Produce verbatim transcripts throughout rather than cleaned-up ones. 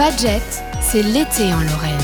Fadjet, c'est l'été en Lorraine.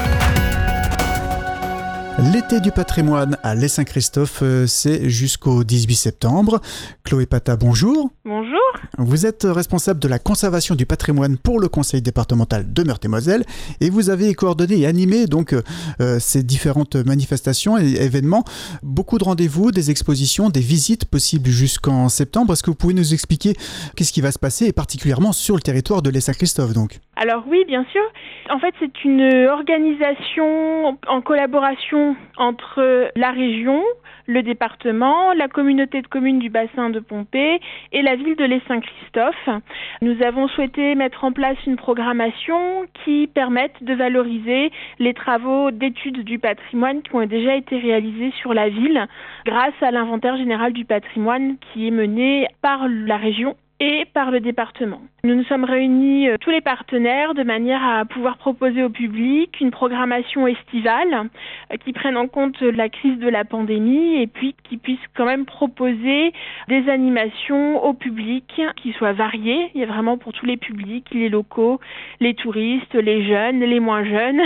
L'été du patrimoine à Lez-Saint-Christophe, c'est jusqu'au dix-huit septembre. Chloé Pata, bonjour. Bonjour. Vous êtes responsable de la conservation du patrimoine pour le conseil départemental de Meurthe-et-Moselle et vous avez coordonné et animé donc euh, ces différentes manifestations et événements. Beaucoup de rendez-vous, des expositions, des visites possibles jusqu'en septembre. Est-ce que vous pouvez nous expliquer qu'est-ce qui va se passer et particulièrement sur le territoire de Lez-Saint-Christophe donc? Alors oui, bien sûr. En fait, c'est une organisation en collaboration entre la région, le département, la communauté de communes du bassin de Pompée et la ville de Lez-Saint-Christophe. Nous avons souhaité mettre en place une programmation qui permette de valoriser les travaux d'études du patrimoine qui ont déjà été réalisés sur la ville grâce à l'inventaire général du patrimoine qui est mené par la région et par le département. Nous nous sommes réunis euh, tous les partenaires de manière à pouvoir proposer au public une programmation estivale euh, qui prenne en compte la crise de la pandémie et puis qui puisse quand même proposer des animations au public qui soient variées. Il y a vraiment pour tous les publics, les locaux, les touristes, les jeunes, les moins jeunes,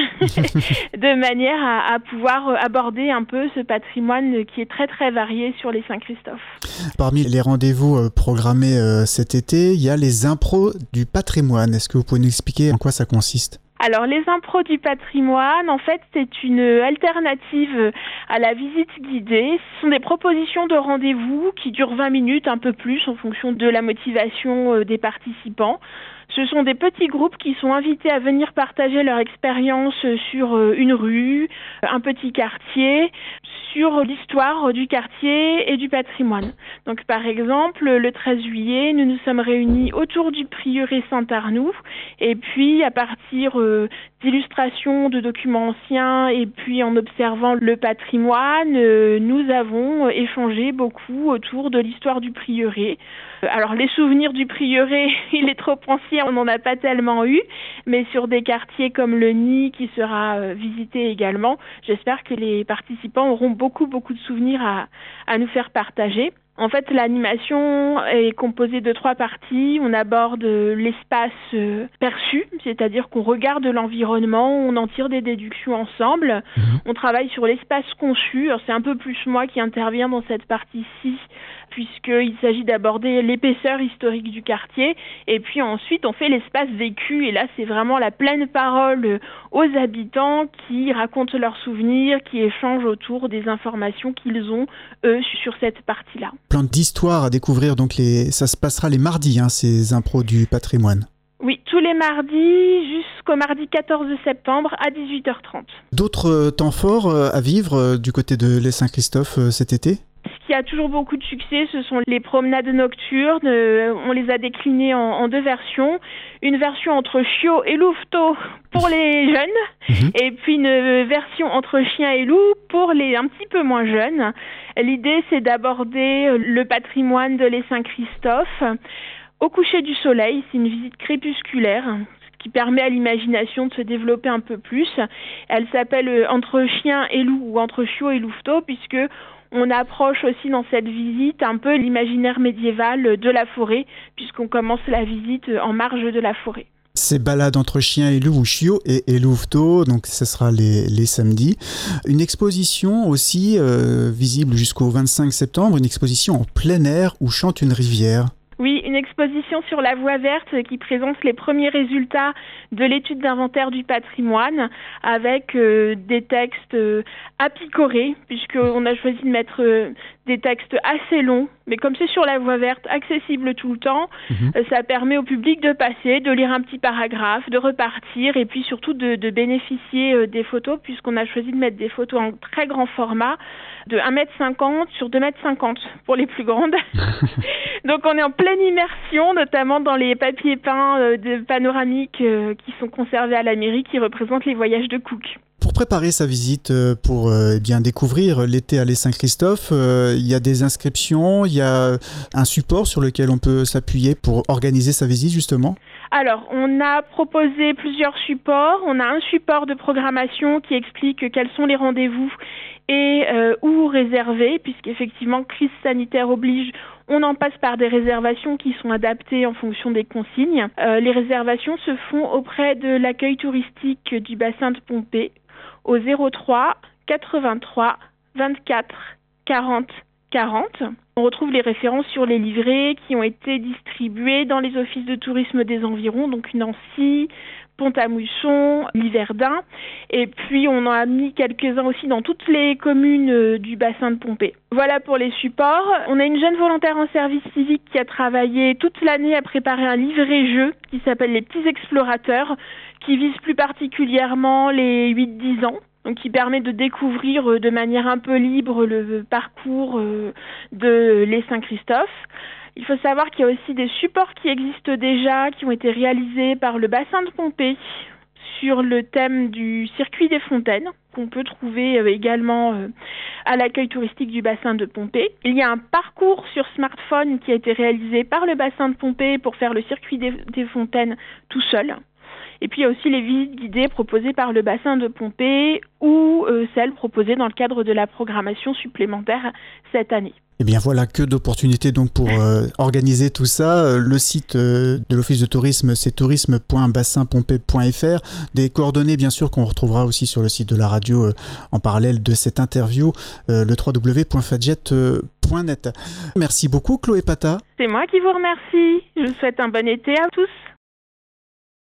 de manière à, à pouvoir aborder un peu ce patrimoine qui est très très varié sur les Saint-Christophe. Parmi les rendez-vous euh, programmés euh, cet été, il y a les impros du patrimoine. Est-ce que vous pouvez nous expliquer en quoi ça consiste ? Alors, les impros du patrimoine, en fait, c'est une alternative à la visite guidée. Ce sont des propositions de rendez-vous qui durent vingt minutes, un peu plus, en fonction de la motivation des participants. Ce sont des petits groupes qui sont invités à venir partager leur expérience sur une rue, un petit quartier, sur l'histoire du quartier et du patrimoine. Donc, par exemple, le treize juillet, nous nous sommes réunis autour du prieuré Saint-Arnoux et puis à partir euh, d'illustrations de documents anciens et puis en observant le patrimoine, euh, nous avons échangé beaucoup autour de l'histoire du prieuré. Alors, les souvenirs du prieuré, il est trop ancien, on n'en a pas tellement eu, mais sur des quartiers comme le Nid qui sera euh, visité également, j'espère que les participants auront beaucoup, beaucoup de souvenirs à, à nous faire partager. En fait, l'animation est composée de trois parties. On aborde l'espace euh, perçu, c'est-à-dire qu'on regarde l'environnement, on en tire des déductions ensemble. Mmh. On travaille sur l'espace conçu. Alors, c'est un peu plus moi qui interviens dans cette partie-ci, puisqu'il s'agit d'aborder l'épaisseur historique du quartier. Et puis ensuite, on fait l'espace vécu. Et là, c'est vraiment la pleine parole aux habitants qui racontent leurs souvenirs, qui échangent autour des informations qu'ils ont, eux, sur cette partie-là. Plein d'histoires à découvrir, donc les... ça se passera les mardis, hein, ces impros du patrimoine. Oui, tous les mardis jusqu'au mardi quatorze septembre à dix-huit heures trente. D'autres temps forts à vivre du côté de Lez-Saint-Christophe cet été ? Ce qui a toujours beaucoup de succès, ce sont les promenades nocturnes. On les a déclinées en, en deux versions. Une version entre chiot et louveteau pour les jeunes, mmh. et puis une version entre chien et loup pour les un petit peu moins jeunes. L'idée, c'est d'aborder le patrimoine de Lez-Saint-Christophe au coucher du soleil. C'est une visite crépusculaire qui permet à l'imagination de se développer un peu plus. Elle s'appelle Entre chien et loup ou Entre chiot et louveteau, puisque on approche aussi dans cette visite un peu l'imaginaire médiéval de la forêt, puisqu'on commence la visite en marge de la forêt. Ces balades entre chien et loup ou chiot et, et louveteau, donc ce sera les, les samedis. Une exposition aussi euh, visible jusqu'au vingt-cinq septembre, une exposition en plein air où chante une rivière. Oui, une exposition sur la voie verte qui présente les premiers résultats de l'étude d'inventaire du patrimoine avec euh, des textes euh, à picorer, puisqu'on a choisi de mettre euh, des textes assez longs, mais comme c'est sur la voie verte, accessible tout le temps, mmh. euh, ça permet au public de passer, de lire un petit paragraphe, de repartir et puis surtout de, de bénéficier euh, des photos, puisqu'on a choisi de mettre des photos en très grand format, de un mètre cinquante sur deux mètres cinquante pour les plus grandes. Donc on est en pleine immersion, notamment dans les papiers peints euh, de panoramiques euh, qui sont conservés à la mairie, qui représentent les voyages de Cook. Pour préparer sa visite, pour euh, bien découvrir l'été à Lez-Saint-Christophe, euh, il y a des inscriptions, il y a un support sur lequel on peut s'appuyer pour organiser sa visite justement ? Alors, on a proposé plusieurs supports. On a un support de programmation qui explique quels sont les rendez-vous et euh, ou réservées, puisqu'effectivement, crise sanitaire oblige, on en passe par des réservations qui sont adaptées en fonction des consignes. Euh, les réservations se font auprès de l'accueil touristique du bassin de Pompée au zéro trois quatre-vingt-trois vingt-quatre quarante quarante. On retrouve les références sur les livrets qui ont été distribués dans les offices de tourisme des environs, donc Nancy, Pont-à-Mousson, Yverdun, et puis on en a mis quelques-uns aussi dans toutes les communes du bassin de Pompée. Voilà pour les supports. On a une jeune volontaire en service civique qui a travaillé toute l'année à préparer un livret-jeu qui s'appelle Les Petits Explorateurs, qui vise plus particulièrement les huit dix ans. Donc, qui permet de découvrir de manière un peu libre le parcours de l'E Saint-Christophe. Il faut savoir qu'il y a aussi des supports qui existent déjà, qui ont été réalisés par le bassin de Pompée sur le thème du circuit des fontaines, qu'on peut trouver également à l'accueil touristique du bassin de Pompée. Il y a un parcours sur smartphone qui a été réalisé par le bassin de Pompée pour faire le circuit des, des fontaines tout seul. Et puis il y a aussi les visites guidées proposées par le bassin de Pompée ou euh, celles proposées dans le cadre de la programmation supplémentaire cette année. Eh bien voilà, que d'opportunités donc pour euh, organiser tout ça. Le site euh, de l'Office de tourisme, c'est tourisme point bassin pompée point f r. Des coordonnées bien sûr qu'on retrouvera aussi sur le site de la radio euh, en parallèle de cette interview, euh, le w w w point fadjet point net. Merci beaucoup Chloé Pata. C'est moi qui vous remercie. Je vous souhaite un bon été à tous.